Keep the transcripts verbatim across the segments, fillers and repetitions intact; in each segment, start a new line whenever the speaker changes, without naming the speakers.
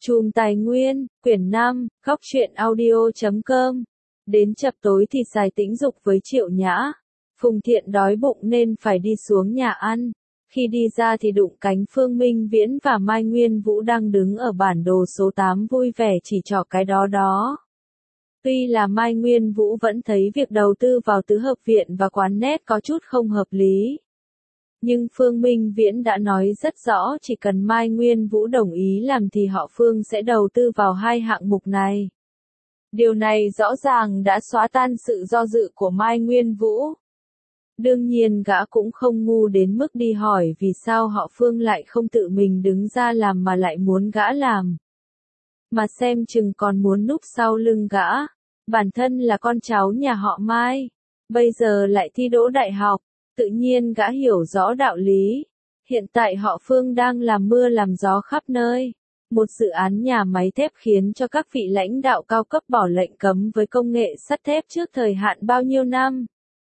Chùm Tài Nguyên, quyển năm, góc truyện audio chấm com. Đến chập tối thì xài tĩnh dục với Triệu Nhã. Phùng Thiện đói bụng nên phải đi xuống nhà ăn. Khi đi ra thì đụng cánh Phương Minh Viễn và Mai Nguyên Vũ đang đứng ở bản đồ số tám vui vẻ chỉ trỏ cái đó đó. Tuy là Mai Nguyên Vũ vẫn thấy việc đầu tư vào tứ hợp viện và quán net có chút không hợp lý. Nhưng Phương Minh Viễn đã nói rất rõ chỉ cần Mai Nguyên Vũ đồng ý làm thì họ Phương sẽ đầu tư vào hai hạng mục này. Điều này rõ ràng đã xóa tan sự do dự của Mai Nguyên Vũ. Đương nhiên gã cũng không ngu đến mức đi hỏi vì sao họ Phương lại không tự mình đứng ra làm mà lại muốn gã làm. Mà xem chừng còn muốn núp sau lưng gã. Bản thân là con cháu nhà họ Mai. Bây giờ lại thi đỗ đại học. Tự nhiên gã hiểu rõ đạo lý. Hiện tại họ Phương đang làm mưa làm gió khắp nơi. Một dự án nhà máy thép khiến cho các vị lãnh đạo cao cấp bỏ lệnh cấm với công nghệ sắt thép trước thời hạn bao nhiêu năm.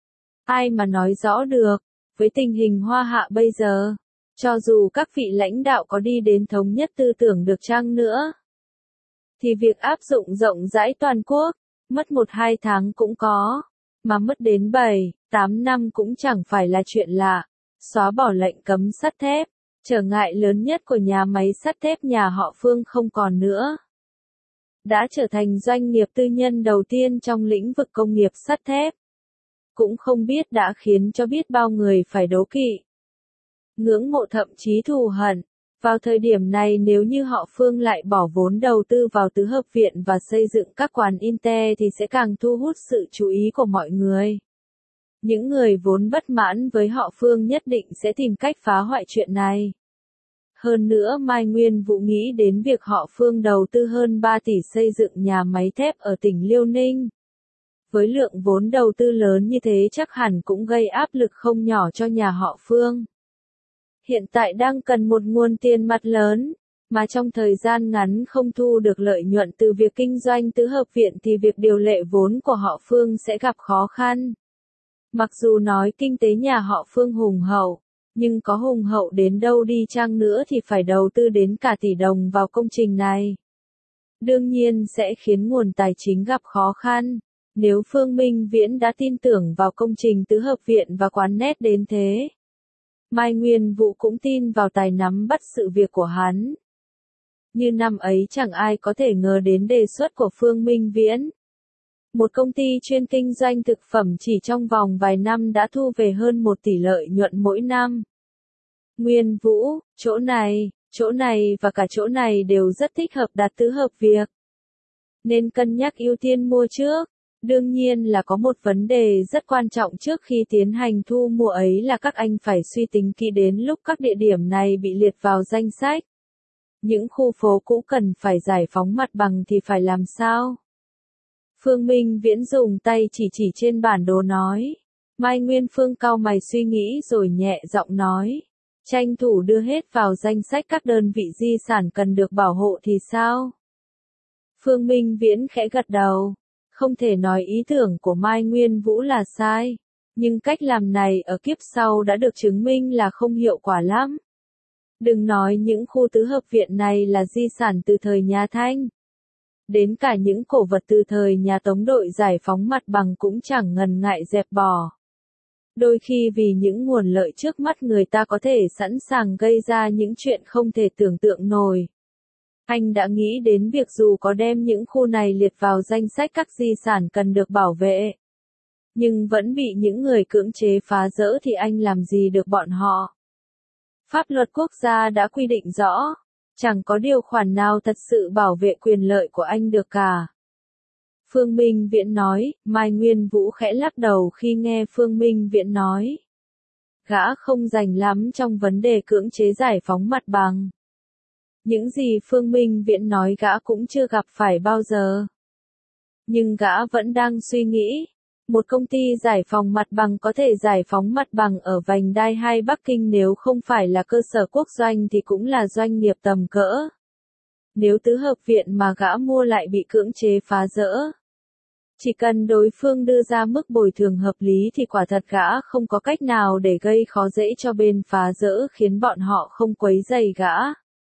Ai mà nói rõ được, với tình hình Hoa Hạ bây giờ, cho dù các vị lãnh đạo có đi đến thống nhất tư tưởng được chăng nữa, thì việc áp dụng rộng rãi toàn quốc, mất một hai tháng cũng có, mà mất đến bảy, tám năm cũng chẳng phải là chuyện lạ. Xóa bỏ lệnh cấm sắt thép, trở ngại lớn nhất của nhà máy sắt thép nhà họ Phương không còn nữa. Đã trở thành doanh nghiệp tư nhân đầu tiên trong lĩnh vực công nghiệp sắt thép. Cũng không biết đã khiến cho biết bao người phải đố kỵ, ngưỡng mộ thậm chí thù hận. Vào thời điểm này nếu như họ Phương lại bỏ vốn đầu tư vào tứ hợp viện và xây dựng các quán Inte thì sẽ càng thu hút sự chú ý của mọi người. Những người vốn bất mãn với họ Phương nhất định sẽ tìm cách phá hoại chuyện này. Hơn nữa Mai Nguyên Vũ nghĩ đến việc họ Phương đầu tư hơn ba tỷ xây dựng nhà máy thép ở tỉnh Liêu Ninh. Với lượng vốn đầu tư lớn như thế chắc hẳn cũng gây áp lực không nhỏ cho nhà họ Phương. Hiện tại đang cần một nguồn tiền mặt lớn, mà trong thời gian ngắn không thu được lợi nhuận từ việc kinh doanh tứ hợp viện thì việc điều lệ vốn của họ Phương sẽ gặp khó khăn. Mặc dù nói kinh tế nhà họ Phương hùng hậu, nhưng có hùng hậu đến đâu đi chăng nữa thì phải đầu tư đến cả tỷ đồng vào công trình này. Đương nhiên sẽ khiến nguồn tài chính gặp khó khăn. Nếu Phương Minh Viễn đã tin tưởng vào công trình tứ hợp viện và quán net đến thế, Mai Nguyên Vũ cũng tin vào tài nắm bắt sự việc của hắn. Như năm ấy chẳng ai có thể ngờ đến đề xuất của Phương Minh Viễn. Một công ty chuyên kinh doanh thực phẩm chỉ trong vòng vài năm đã thu về hơn một tỷ lợi nhuận mỗi năm. Nguyên Vũ, chỗ này, chỗ này và cả chỗ này đều rất thích hợp đặt tứ hợp việc. Nên cân nhắc ưu tiên mua trước. Đương nhiên là có một vấn đề rất quan trọng trước khi tiến hành thu mua ấy là các anh phải suy tính kỹ đến lúc các địa điểm này bị liệt vào danh sách. Những khu phố cũ cần phải giải phóng mặt bằng thì phải làm sao? Phương Minh Viễn dùng tay chỉ chỉ trên bản đồ nói. Mai Nguyên Phương cau mày suy nghĩ rồi nhẹ giọng nói. Tranh thủ đưa hết vào danh sách các đơn vị di sản cần được bảo hộ thì sao? Phương Minh Viễn khẽ gật đầu. Không thể nói ý tưởng của Mai Nguyên Vũ là sai, nhưng cách làm này ở kiếp sau đã được chứng minh là không hiệu quả lắm. Đừng nói những khu tứ hợp viện này là di sản từ thời nhà Thanh. Đến cả những cổ vật từ thời nhà Tống đội giải phóng mặt bằng cũng chẳng ngần ngại dẹp bỏ. Đôi khi vì những nguồn lợi trước mắt người ta có thể sẵn sàng gây ra những chuyện không thể tưởng tượng nổi. Anh đã nghĩ đến việc dù có đem những khu này liệt vào danh sách các di sản cần được bảo vệ, nhưng vẫn bị những người cưỡng chế phá rỡ thì anh làm gì được bọn họ. Pháp luật quốc gia đã quy định rõ, chẳng có điều khoản nào thật sự bảo vệ quyền lợi của anh được cả. Phương Minh Viễn nói, Mai Nguyên Vũ khẽ lắc đầu khi nghe Phương Minh Viễn nói. Gã không rành lắm trong vấn đề cưỡng chế giải phóng mặt bằng. Những gì Phương Minh Viễn nói gã cũng chưa gặp phải bao giờ. Nhưng gã vẫn đang suy nghĩ, một công ty giải phóng mặt bằng có thể giải phóng mặt bằng ở vành đai hay Bắc Kinh nếu không phải là cơ sở quốc doanh thì cũng là doanh nghiệp tầm cỡ. Nếu tứ hợp viện mà gã mua lại bị cưỡng chế phá rỡ, chỉ cần đối phương đưa ra mức bồi thường hợp lý thì quả thật gã không có cách nào để gây khó dễ cho bên phá rỡ khiến bọn họ không quấy rầy gã.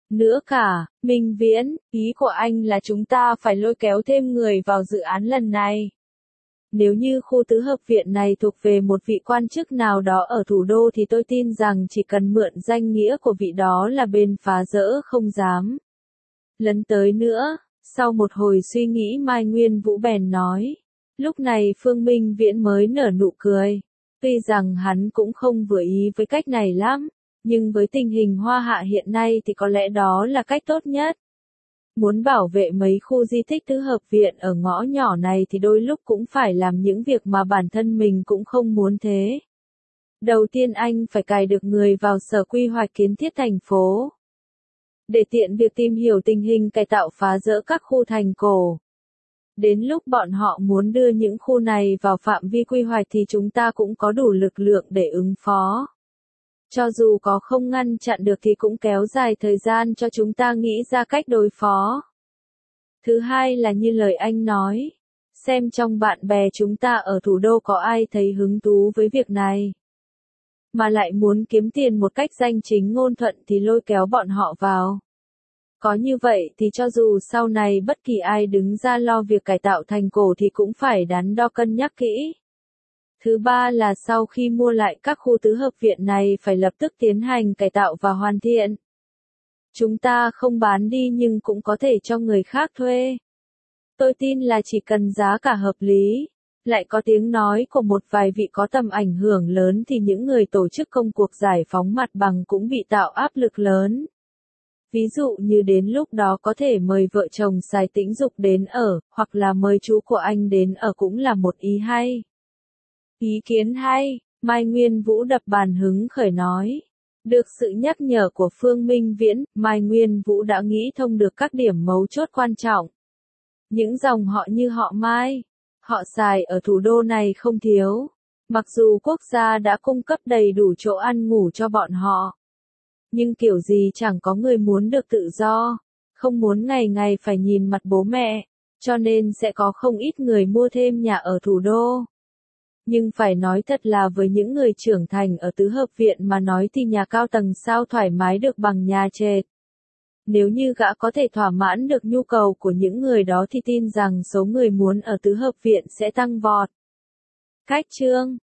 Nữa cả, Minh Viễn, ý của anh là chúng ta phải lôi kéo thêm người vào dự án lần này. Nếu như khu tứ hợp viện này thuộc về một vị quan chức nào đó ở thủ đô thì tôi tin rằng chỉ cần mượn danh nghĩa của vị đó là bên phá rỡ không dám lấn tới nữa. Sau một hồi suy nghĩ Mai Nguyên Vũ bèn nói. Lúc này Phương Minh Viễn mới nở nụ cười. Tuy rằng hắn cũng không vừa ý với cách này lắm, nhưng với tình hình Hoa Hạ hiện nay thì có lẽ đó là cách tốt nhất. Muốn bảo vệ mấy khu di tích tứ hợp viện ở ngõ nhỏ này thì đôi lúc cũng phải làm những việc mà bản thân mình cũng không muốn thế. Đầu tiên anh phải cài được người vào sở quy hoạch kiến thiết thành phố, để tiện việc tìm hiểu tình hình cải tạo phá dỡ các khu thành cổ. Đến lúc bọn họ muốn đưa những khu này vào phạm vi quy hoạch thì chúng ta cũng có đủ lực lượng để ứng phó. Cho dù có không ngăn chặn được thì cũng kéo dài thời gian cho chúng ta nghĩ ra cách đối phó. Thứ hai là như lời anh nói, xem trong bạn bè chúng ta ở thủ đô có ai thấy hứng thú với việc này, mà lại muốn kiếm tiền một cách danh chính ngôn thuận thì lôi kéo bọn họ vào. Có như vậy thì cho dù sau này bất kỳ ai đứng ra lo việc cải tạo thành cổ thì cũng phải đắn đo cân nhắc kỹ. Thứ ba là sau khi mua lại các khu tứ hợp viện này phải lập tức tiến hành cải tạo và hoàn thiện. Chúng ta không bán đi nhưng cũng có thể cho người khác thuê. Tôi tin là chỉ cần giá cả hợp lý, lại có tiếng nói của một vài vị có tầm ảnh hưởng lớn thì những người tổ chức công cuộc giải phóng mặt bằng cũng bị tạo áp lực lớn. Ví dụ như đến lúc đó có thể mời vợ chồng Sài Tĩnh Dục đến ở, hoặc là mời chú của anh đến ở cũng là một ý hay. Ý kiến hay, Mai Nguyên Vũ đập bàn hứng khởi nói. Được sự nhắc nhở của Phương Minh Viễn, Mai Nguyên Vũ đã nghĩ thông được các điểm mấu chốt quan trọng. Những dòng họ như họ Mai, họ Sài ở thủ đô này không thiếu. Mặc dù quốc gia đã cung cấp đầy đủ chỗ ăn ngủ cho bọn họ, nhưng kiểu gì chẳng có người muốn được tự do, không muốn ngày ngày phải nhìn mặt bố mẹ, cho nên sẽ có không ít người mua thêm nhà ở thủ đô. Nhưng phải nói thật là với những người trưởng thành ở tứ hợp viện mà nói thì nhà cao tầng sao thoải mái được bằng nhà trệt. Nếu như gã có thể thỏa mãn được nhu cầu của những người đó thì tin rằng số người muốn ở tứ hợp viện sẽ tăng vọt. Cách chương